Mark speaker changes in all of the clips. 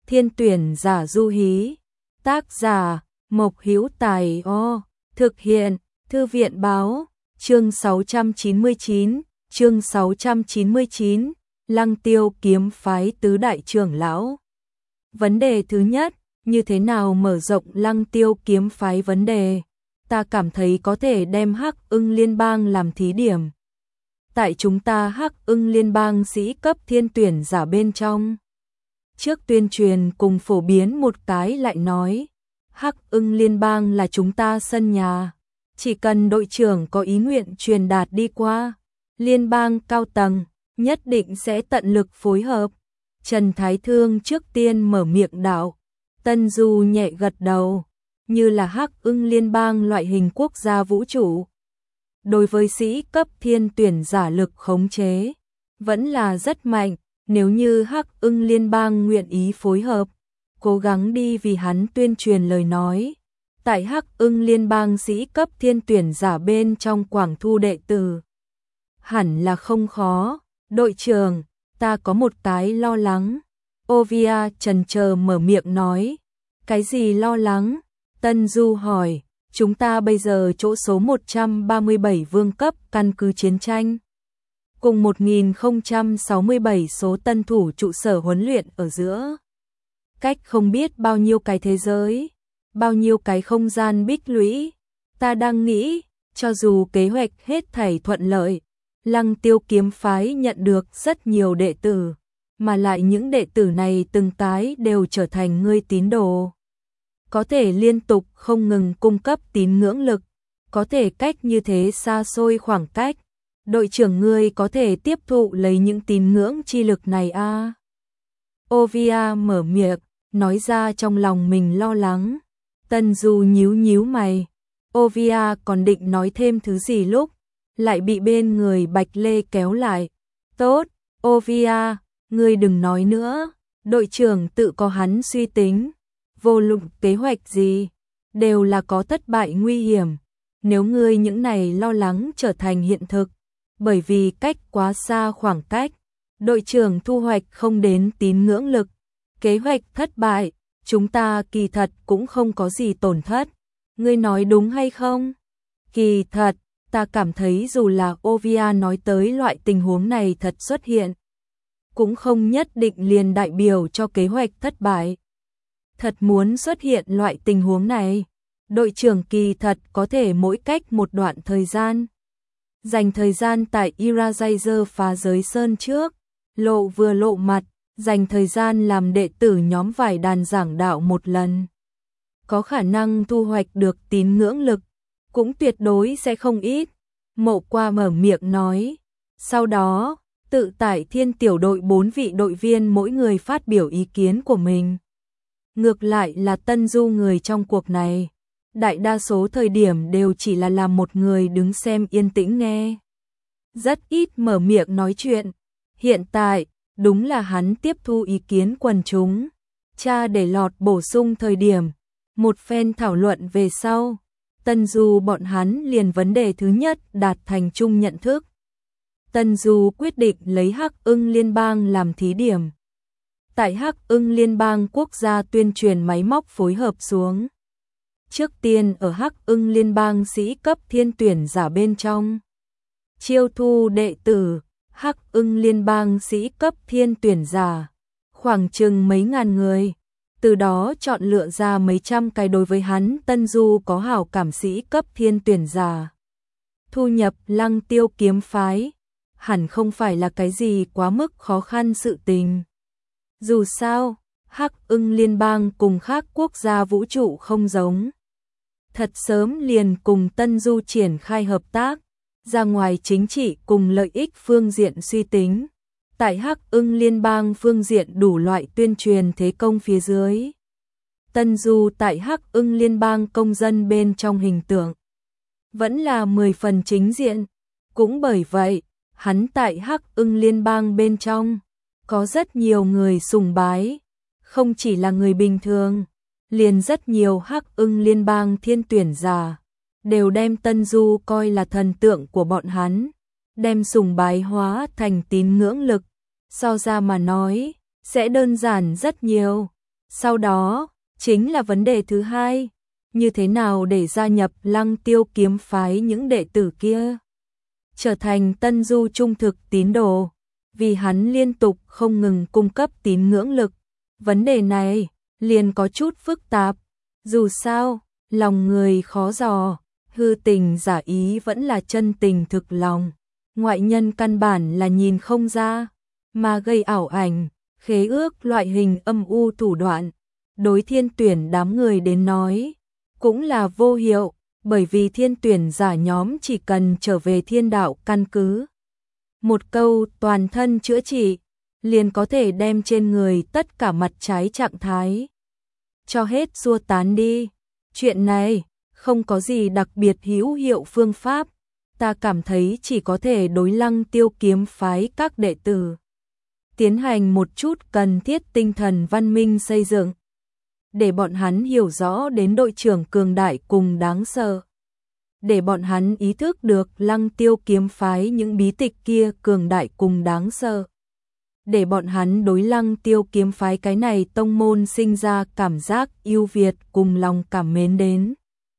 Speaker 1: thiên tuyển giả du hí. Tác giả Mộc Hữu Tài. Thực hiện Thư viện báo. Chương 699, Lăng Tiêu kiếm phái tứ đại trưởng lão. Vấn đề thứ nhất, như thế nào mở rộng Lăng Tiêu kiếm phái? Vấn đề, ta cảm thấy có thể đem Hắc Ưng Liên bang làm thí điểm. Tại chúng ta Hắc Ưng Liên bang sĩ cấp thiên tuyển giả bên trong. Trước tuyên truyền cùng phổ biến một cái lại nói, Hắc Ưng Liên bang là chúng ta sân nhà. Chỉ cần đội trưởng có ý nguyện truyền đạt đi qua, liên bang cao tầng nhất định sẽ tận lực phối hợp. Trần Thái Thương trước tiên mở miệng đạo. Tân Du nhẹ gật đầu, như là Hắc Ưng Liên bang loại hình quốc gia vũ trụ. Đối với sĩ cấp thiên tuyển giả lực khống chế, vẫn là rất mạnh. Nếu như Hắc Ưng Liên bang nguyện ý phối hợp, cố gắng đi vì hắn tuyên truyền lời nói. Tại Hắc Ưng Liên bang sĩ cấp thiên tuyển giả bên trong quảng thu đệ tử, hẳn là không khó. Đội trưởng, ta có một cái lo lắng. Ovia chần chờ mở miệng nói. Cái gì lo lắng? Tân Du hỏi. Chúng ta bây giờ chỗ số 137 vương cấp căn cứ chiến tranh, cùng 1067 số tân thủ trụ sở huấn luyện ở giữa. Cách không biết bao nhiêu cái thế giới, bao nhiêu cái không gian bích lũy. Ta đang nghĩ, cho dù kế hoạch hết thảy thuận lợi, Lăng Tiêu kiếm phái nhận được rất nhiều đệ tử, mà lại những đệ tử này từng cái đều trở thành ngươi tín đồ. Có thể liên tục không ngừng cung cấp tín ngưỡng lực, có thể cách như thế xa xôi khoảng cách. Đội trưởng ngươi có thể tiếp thụ lấy những tín ngưỡng chi lực này a? Ovia mở miệng, nói ra trong lòng mình lo lắng. Tân Du nhíu mày. Ovia còn định nói thêm thứ gì lúc lại bị bên người Bạch Lê kéo lại. Tốt, Ovia, ngươi đừng nói nữa. Đội trưởng tự có hắn suy tính. Vô luận kế hoạch gì, đều là có thất bại nguy hiểm. Nếu ngươi những này lo lắng trở thành hiện thực, bởi vì cách quá xa khoảng cách, đội trưởng thu hoạch không đến tín ngưỡng lực, kế hoạch thất bại, chúng ta kỳ thật cũng không có gì tổn thất. Ngươi nói đúng hay không? Kỳ thật, ta cảm thấy dù là Ovia nói tới loại tình huống này thật xuất hiện, cũng không nhất định liền đại biểu cho kế hoạch thất bại. Thật muốn xuất hiện loại tình huống này, đội trưởng kỳ thật có thể mỗi cách một đoạn thời gian, dành thời gian tại Irajazer phá giới sơn trước, lộ mặt, dành thời gian làm đệ tử nhóm vải đàn giảng đạo một lần. Có khả năng thu hoạch được tín ngưỡng lực, cũng tuyệt đối sẽ không ít. Mộ Qua mở miệng nói. Sau đó, tự tại thiên tiểu đội 4 vị đội viên mỗi người phát biểu ý kiến của mình. Ngược lại là Tân Du người trong cuộc này, đại đa số thời điểm đều chỉ là làm một người đứng xem yên tĩnh nghe. Rất ít mở miệng nói chuyện. Hiện tại, đúng là hắn tiếp thu ý kiến quần chúng. Cha để lọt bổ sung thời điểm, một phen thảo luận về sau, Tân Du bọn hắn liền vấn đề thứ nhất đạt thành chung nhận thức. Tân Du quyết định lấy Hắc Ưng Liên bang làm thí điểm. Tại Hắc Ưng Liên bang quốc gia tuyên truyền máy móc phối hợp xuống. Trước tiên ở Hắc Ưng Liên bang sĩ cấp thiên tuyển giả bên trong, chiêu thu đệ tử. Hắc Ưng Liên bang sĩ cấp thiên tuyển giả, khoảng chừng mấy ngàn người, từ đó chọn lựa ra mấy trăm cái đối với hắn Tân Du có hảo cảm sĩ cấp thiên tuyển giả. Thu nhập Lăng Tiêu kiếm phái, hẳn không phải là cái gì quá mức khó khăn sự tình. Dù sao, Hắc Ưng Liên bang cùng khác quốc gia vũ trụ không giống. Thật sớm liền cùng Tân Du triển khai hợp tác, ra ngoài chính trị cùng lợi ích phương diện suy tính. Tại Hắc Ưng Liên bang phương diện đủ loại tuyên truyền thế công phía dưới. Tân Du tại Hắc Ưng Liên bang công dân bên trong hình tượng vẫn là 10 phần chính diện. Cũng bởi vậy, hắn tại Hắc Ưng Liên bang bên trong có rất nhiều người sùng bái, không chỉ là người bình thường, liền rất nhiều Hắc Ưng Liên bang thiên tuyển giả đều đem Tân Du coi là thần tượng của bọn hắn, đem sùng bái hóa thành tín ngưỡng lực. So ra mà nói, sẽ đơn giản rất nhiều. Sau đó, chính là vấn đề thứ hai, như thế nào để gia nhập Lăng Tiêu kiếm phái những đệ tử kia, trở thành Tân Du trung thực tín đồ, vì hắn liên tục không ngừng cung cấp tín ngưỡng lực. Vấn đề này liền có chút phức tạp, dù sao, lòng người khó dò, hư tình giả ý vẫn là chân tình thực lòng, ngoại nhân căn bản là nhìn không ra, mà gây ảo ảnh, khế ước loại hình âm u thủ đoạn, đối Thiên tuyển đám người đến nói, cũng là vô hiệu, bởi vì Thiên tuyển giả nhóm chỉ cần trở về thiên đạo căn cứ. Một câu toàn thân chữa trị, liền có thể đem trên người tất cả mặt trái trạng thái cho hết xua tán đi. Chuyện này không có gì đặc biệt hữu hiệu phương pháp, ta cảm thấy chỉ có thể đối Lăng Tiêu kiếm phái các đệ tử tiến hành một chút cần thiết tinh thần văn minh xây dựng, để bọn hắn hiểu rõ đến đội trưởng cường đại cùng đáng sợ, để bọn hắn ý thức được Lăng Tiêu kiếm phái những bí tịch kia cường đại cùng đáng sợ, để bọn hắn đối Lăng Tiêu kiếm phái cái này tông môn sinh ra cảm giác yêu Việt cùng lòng cảm mến đến.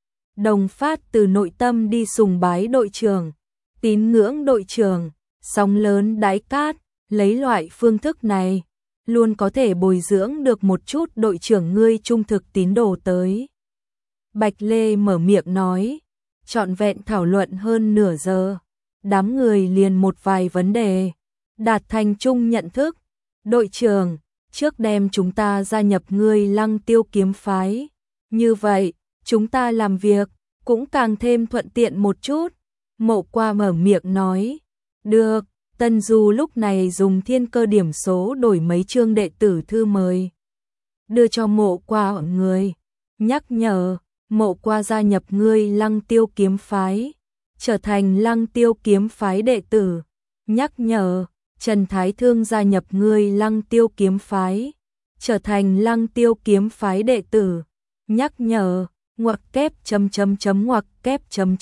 Speaker 1: Đồng phát từ nội tâm đi sùng bái đội trưởng, tín ngưỡng đội trưởng, sóng lớn đáy cát, lấy loại phương thức này, luôn có thể bồi dưỡng được một chút đội trưởng ngươi trung thực tín đồ tới. Bạch Lê mở miệng nói, trọn vẹn thảo luận hơn nửa giờ, đám người liền một vài vấn đề, đạt thành chung nhận thức. Đội trưởng, trước đem chúng ta gia nhập ngươi Lăng Tiêu kiếm phái, như vậy, chúng ta làm việc cũng càng thêm thuận tiện một chút. Mộ Qua mở miệng nói, được. Tân Du lúc này dùng thiên cơ điểm số đổi mấy chương đệ tử thư mời, đưa cho Mộ Qua ở người, nhắc nhở, Mộ Qua gia nhập ngươi Lăng Tiêu kiếm phái, trở thành Lăng Tiêu kiếm phái đệ tử, nhắc nhở, Trần Thái Thương gia nhập ngươi Lăng Tiêu kiếm phái, trở thành Lăng Tiêu kiếm phái đệ tử, nhắc nhở, ngoặc kép ngoặc kép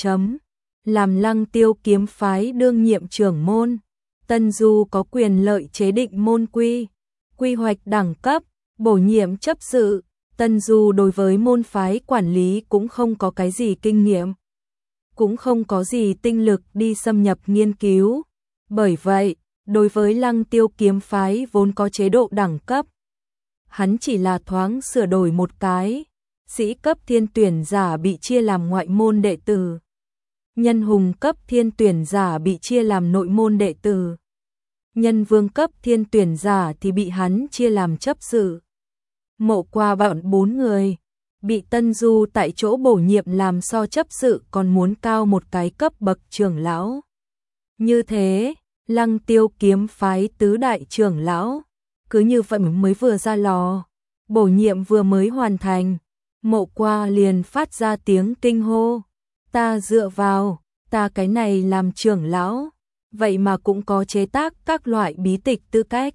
Speaker 1: làm Lăng Tiêu kiếm phái đương nhiệm trưởng môn. Tân Du có quyền lợi chế định môn quy hoạch đẳng cấp, bổ nhiệm chấp sự. Tân Du đối với môn phái quản lý cũng không có cái gì kinh nghiệm, cũng không có gì tinh lực đi xâm nhập nghiên cứu. Bởi vậy, đối với Lăng Tiêu kiếm phái vốn có chế độ đẳng cấp, hắn chỉ là thoáng sửa đổi một cái. Sĩ cấp thiên tuyển giả bị chia làm ngoại môn đệ tử, nhân hùng cấp thiên tuyển giả bị chia làm nội môn đệ tử, nhân vương cấp thiên tuyển giả thì bị hắn chia làm chấp sự. Mộ Qua bọn 4 người bị Tân Du tại chỗ bổ nhiệm làm so chấp sự còn muốn cao một cái cấp bậc trưởng lão. Như thế, Lăng Tiêu kiếm phái tứ đại trưởng lão cứ như vậy mới vừa ra lò, bổ nhiệm vừa mới hoàn thành, Mộ Qua liền phát ra tiếng kinh hô, ta dựa vào, ta cái này làm trưởng lão, vậy mà cũng có chế tác các loại bí tịch tư cách.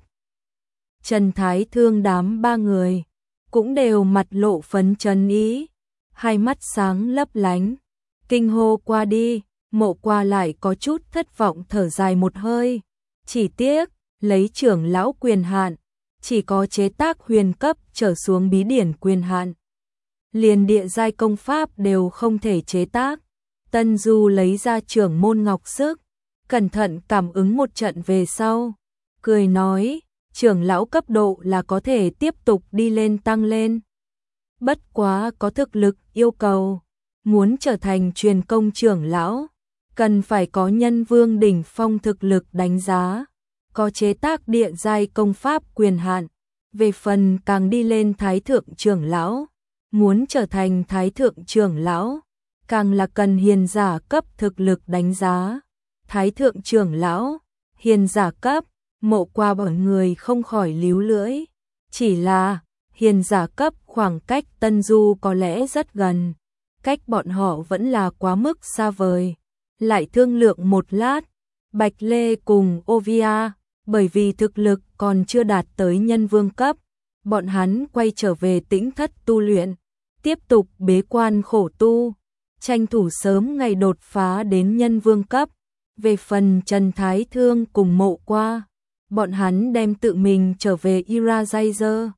Speaker 1: Trần Thái Thương đám 3 người cũng đều mặt lộ phấn chấn ý, hai mắt sáng lấp lánh, kinh hô qua đi. Mộ Qua lại có chút thất vọng thở dài một hơi, chỉ tiếc lấy trưởng lão quyền hạn, chỉ có chế tác huyền cấp trở xuống bí điển quyền hạn, liền địa giai công pháp đều không thể chế tác. Tân Du lấy ra trưởng môn ngọc sức, cẩn thận cảm ứng một trận về sau, cười nói, trưởng lão cấp độ là có thể tiếp tục đi lên tăng lên. Bất quá có thực lực yêu cầu, muốn trở thành truyền công trưởng lão, cần phải có nhân vương đỉnh phong thực lực đánh giá, có chế tác địa giai công pháp quyền hạn. Về phần càng đi lên thái thượng trưởng lão, muốn trở thành thái thượng trưởng lão, càng là cần hiền giả cấp thực lực đánh giá. Thái thượng trưởng lão, hiền giả cấp, Mộ Qua bọn người không khỏi líu lưỡi. Chỉ là, hiền giả cấp khoảng cách Tân Du có lẽ rất gần, cách bọn họ vẫn là quá mức xa vời. Lại thương lượng một lát, Bạch Lê cùng Ovia, bởi vì thực lực còn chưa đạt tới nhân vương cấp, bọn hắn quay trở về Tĩnh Thất tu luyện, tiếp tục bế quan khổ tu, tranh thủ sớm ngày đột phá đến nhân vương cấp. Về phần Trần Thái Thương cùng Mộ Qua, bọn hắn đem tự mình trở về Irajazer,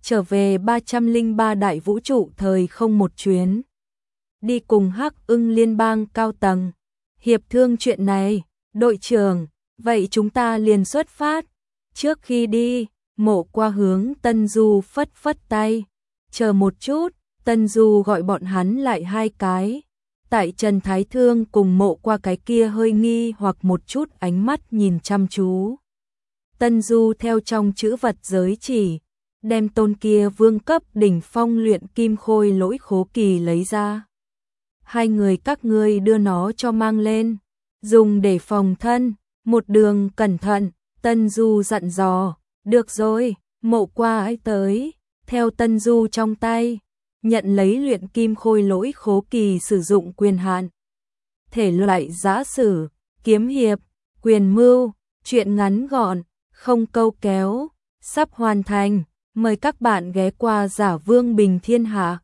Speaker 1: trở về 303 đại vũ trụ thời không một chuyến. Đi cùng Hắc Ưng liên bang cao tầng. Hiệp thương chuyện này, đội trưởng, vậy chúng ta liền xuất phát. Trước khi đi, Mộ Qua hướng Tân Du phất phất tay. Chờ một chút, Tân Du gọi bọn hắn lại hai cái. Tại Trần Thái Thương cùng Mộ Qua cái kia hơi nghi hoặc một chút ánh mắt nhìn chăm chú. Tân Du theo trong chữ vật giới chỉ, đem tôn kia vương cấp đỉnh phong luyện kim khôi lỗi khố kỳ lấy ra. Hai người các ngươi đưa nó cho mang lên, dùng để phòng thân, một đường cẩn thận. Tân Du dặn dò. Được rồi, Mộ Qua ấy tới, theo Tân Du trong tay, nhận lấy luyện kim khôi lỗi khố kỳ sử dụng quyền hạn. Thể loại giã sử, kiếm hiệp, quyền mưu, truyện ngắn gọn, không câu kéo, sắp hoàn thành. Mời các bạn ghé qua Giả Vương Bình Thiên Hạ.